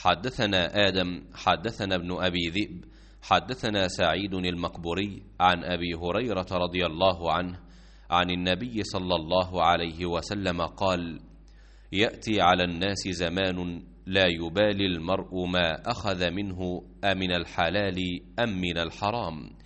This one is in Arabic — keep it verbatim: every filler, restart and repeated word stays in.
حدثنا آدم حدثنا ابن أبي ذئب حدثنا سعيد المقبوري عن أبي هريرة رضي الله عنه عن النبي صلى الله عليه وسلم قال: يأتي على الناس زمان لا يبالي المرء ما أخذ منه أمن الحلال أم من الحرام،